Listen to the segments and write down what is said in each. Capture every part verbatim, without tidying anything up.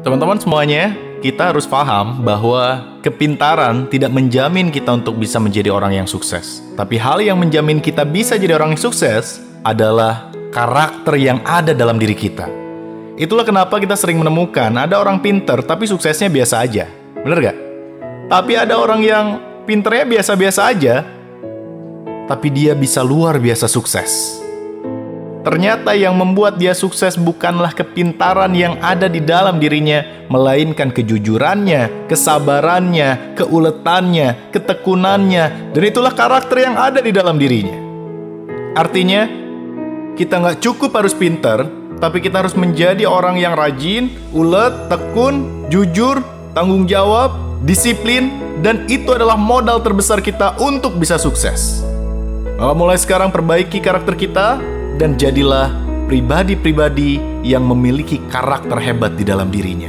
Teman-teman semuanya, kita harus paham bahwa kepintaran tidak menjamin kita untuk bisa menjadi orang yang sukses. Tapi hal yang menjamin kita bisa jadi orang yang sukses adalah karakter yang ada dalam diri kita. Itulah kenapa kita sering menemukan ada orang pinter tapi suksesnya biasa aja. Bener gak? Tapi ada orang yang pinternya biasa-biasa aja, tapi dia bisa luar biasa sukses. Ternyata yang membuat dia sukses bukanlah kepintaran yang ada di dalam dirinya, melainkan kejujurannya, kesabarannya, keuletannya, ketekunannya, dan itulah karakter yang ada di dalam dirinya. Artinya, kita nggak cukup harus pintar, tapi kita harus menjadi orang yang rajin, ulet, tekun, jujur, tanggung jawab, disiplin, dan itu adalah modal terbesar kita untuk bisa sukses. Maka mulai sekarang perbaiki karakter kita, dan jadilah pribadi-pribadi yang memiliki karakter hebat di dalam dirinya.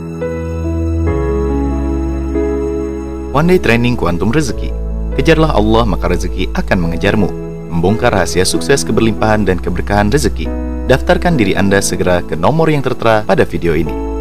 One Day Training Kuantum Rezeki. Kejarlah Allah maka rezeki akan mengejarmu. Membongkar rahasia sukses, keberlimpahan, dan keberkahan rezeki. Daftarkan diri Anda segera ke nomor yang tertera pada video ini.